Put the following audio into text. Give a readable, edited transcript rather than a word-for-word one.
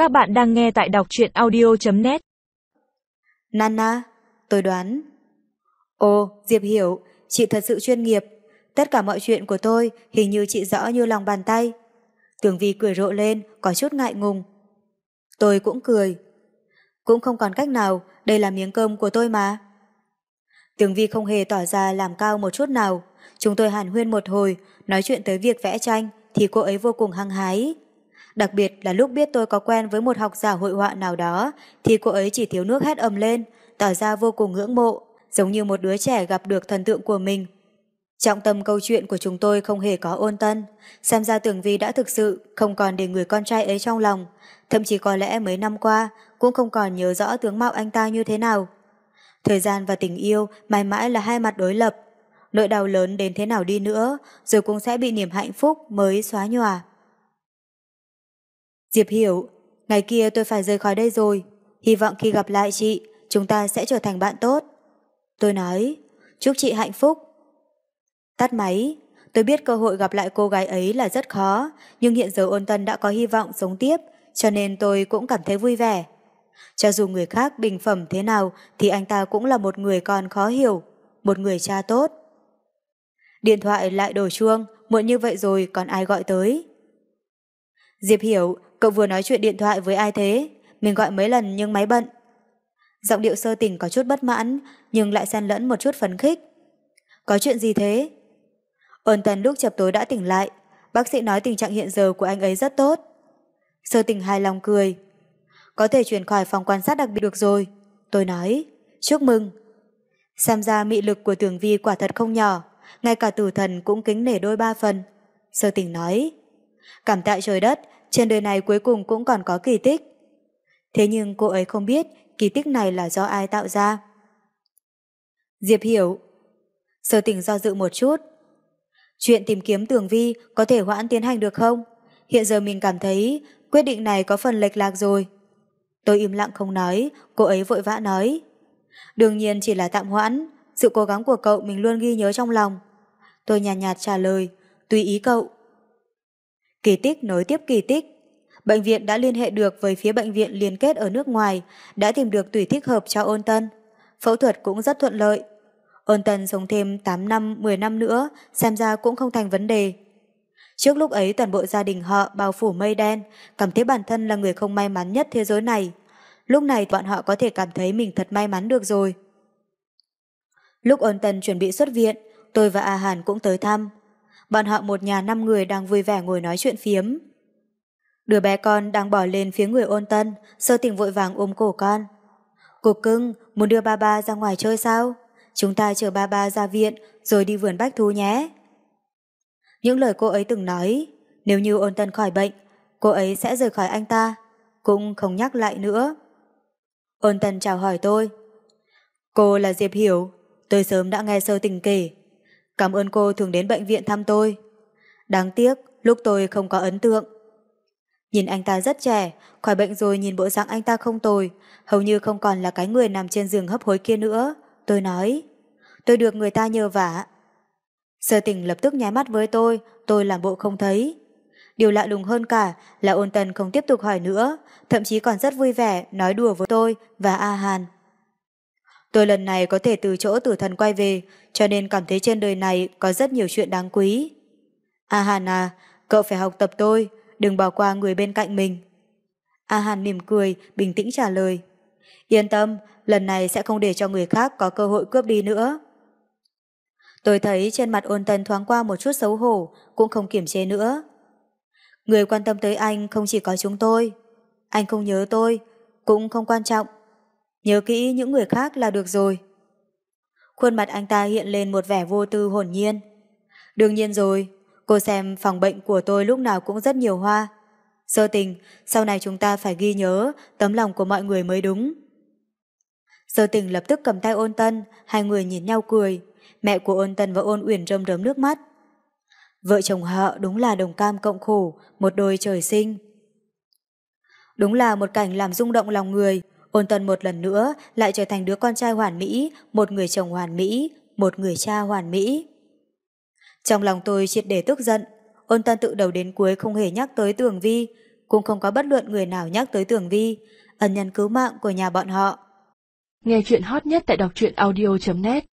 Các bạn đang nghe tại đọc truyện audio.net. Nana, tôi đoán. Ồ, Diệp Hiểu, chị thật sự chuyên nghiệp. Tất cả mọi chuyện của tôi hình như chị rõ như lòng bàn tay. Tường Vi cười rộ lên, có chút ngại ngùng. Tôi cũng cười. Cũng không còn cách nào, đây là miếng cơm của tôi mà. Tường Vi không hề tỏ ra làm cao một chút nào. Chúng tôi hàn huyên một hồi, nói chuyện tới việc vẽ tranh thì cô ấy vô cùng hăng hái. Đặc biệt là lúc biết tôi có quen với một học giả hội họa nào đó thì cô ấy chỉ thiếu nước hét ầm lên, tỏ ra vô cùng ngưỡng mộ, giống như một đứa trẻ gặp được thần tượng của mình. Trọng tâm câu chuyện của chúng tôi không hề có Ôn Tân, xem ra Tường Vi đã thực sự không còn để người con trai ấy trong lòng, thậm chí có lẽ mấy năm qua cũng không còn nhớ rõ tướng mạo anh ta như thế nào. Thời gian và tình yêu mãi mãi là hai mặt đối lập, nỗi đau lớn đến thế nào đi nữa rồi cũng sẽ bị niềm hạnh phúc mới xóa nhòa. Diệp Hiểu, ngày kia tôi phải rời khỏi đây rồi, hy vọng khi gặp lại chị, chúng ta sẽ trở thành bạn tốt. Tôi nói, chúc chị hạnh phúc. Tắt máy, tôi biết cơ hội gặp lại cô gái ấy là rất khó, nhưng hiện giờ Ôn Tân đã có hy vọng sống tiếp, cho nên tôi cũng cảm thấy vui vẻ. Cho dù người khác bình phẩm thế nào thì anh ta cũng là một người con khó hiểu, một người cha tốt. Điện thoại lại đổ chuông, muộn như vậy rồi còn ai gọi tới? Diệp Hiểu, cậu vừa nói chuyện điện thoại với ai thế? Mình gọi mấy lần nhưng máy bận. Giọng điệu Sơ Tình có chút bất mãn, nhưng lại xen lẫn một chút phấn khích. Có chuyện gì thế? Ôn Tần lúc chập tối đã tỉnh lại, bác sĩ nói tình trạng hiện giờ của anh ấy rất tốt. Sơ Tình hài lòng cười. Có thể chuyển khỏi phòng quan sát đặc biệt được rồi. Tôi nói, chúc mừng. Xem ra mị lực của Tường Vi quả thật không nhỏ, ngay cả tử thần cũng kính nể đôi ba phần. Sơ Tình nói, cảm tạ trời đất, trên đời này cuối cùng cũng còn có kỳ tích. Thế nhưng cô ấy không biết kỳ tích này là do ai tạo ra. Diệp Hiểu. Sơ Tình do dự một chút. Chuyện tìm kiếm Tường Vi có thể hoãn tiến hành được không? Hiện giờ mình cảm thấy quyết định này có phần lệch lạc rồi. Tôi im lặng không nói, cô ấy vội vã nói. Đương nhiên chỉ là tạm hoãn, sự cố gắng của cậu mình luôn ghi nhớ trong lòng. Tôi nhàn nhạt trả lời, tùy ý cậu. Kỳ tích nối tiếp kỳ tích. Bệnh viện đã liên hệ được với phía bệnh viện liên kết ở nước ngoài, đã tìm được tùy thích hợp cho Ôn Tân. Phẫu thuật cũng rất thuận lợi. Ôn Tân sống thêm 8 năm, 10 năm nữa, xem ra cũng không thành vấn đề. Trước lúc ấy toàn bộ gia đình họ bao phủ mây đen, cảm thấy bản thân là người không may mắn nhất thế giới này. Lúc này bọn họ có thể cảm thấy mình thật may mắn được rồi. Lúc Ôn Tân chuẩn bị xuất viện, tôi và A Hàn cũng tới thăm. Bọn họ một nhà 5 người đang vui vẻ ngồi nói chuyện phiếm. Đứa bé con đang bỏ lên phía người Ôn Tân, Sơ Tình vội vàng ôm cổ con. Cục cưng, muốn đưa ba ba ra ngoài chơi sao? Chúng ta chờ ba ba ra viện rồi đi vườn bách thú nhé. Những lời cô ấy từng nói, nếu như Ôn Tân khỏi bệnh, cô ấy sẽ rời khỏi anh ta, cũng không nhắc lại nữa. Ôn Tân chào hỏi tôi. Cô là Diệp Hiểu, tôi sớm đã nghe Sơ Tình kể. Cảm ơn cô thường đến bệnh viện thăm tôi. Đáng tiếc, lúc tôi không có ấn tượng. Nhìn anh ta rất trẻ, khỏi bệnh rồi nhìn bộ dạng anh ta không tồi, hầu như không còn là cái người nằm trên giường hấp hối kia nữa. Tôi nói, tôi được người ta nhờ vả. Sơ Tình lập tức nháy mắt với tôi làm bộ không thấy. Điều lạ lùng hơn cả là Ôn Tân không tiếp tục hỏi nữa, thậm chí còn rất vui vẻ nói đùa với tôi và A Hàn. Tôi lần này có thể từ chỗ tử thần quay về, cho nên cảm thấy trên đời này có rất nhiều chuyện đáng quý. A Hàn à, cậu phải học tập tôi, đừng bỏ qua người bên cạnh mình. A Hàn mỉm cười, bình tĩnh trả lời. Yên tâm, lần này sẽ không để cho người khác có cơ hội cướp đi nữa. Tôi thấy trên mặt Ôn Tân thoáng qua một chút xấu hổ, cũng không kiềm chế nữa. Người quan tâm tới anh không chỉ có chúng tôi. Anh không nhớ tôi, cũng không quan trọng. Nhớ kỹ những người khác là được rồi. Khuôn mặt anh ta hiện lên một vẻ vô tư hồn nhiên. Đương nhiên rồi, cô xem phòng bệnh của tôi lúc nào cũng rất nhiều hoa. Sơ Tình, sau này chúng ta phải ghi nhớ tấm lòng của mọi người mới đúng. Sơ Tình lập tức cầm tay Ôn Tân, hai người nhìn nhau cười. Mẹ của Ôn Tân và Ôn Uyển rơm rớm nước mắt. Vợ chồng họ đúng là đồng cam cộng khổ, một đôi trời sinh. Đúng là một cảnh làm rung động lòng người. Ôn Tân một lần nữa lại trở thành đứa con trai hoàn mỹ, một người chồng hoàn mỹ, một người cha hoàn mỹ. Trong lòng tôi triệt để tức giận. Ôn Tân từ đầu đến cuối không hề nhắc tới Tường Vi, cũng không có bất luận người nào nhắc tới Tưởng Vi, ân nhân cứu mạng của nhà bọn họ. Nghe chuyện hot nhất tại đọc truyện audio.net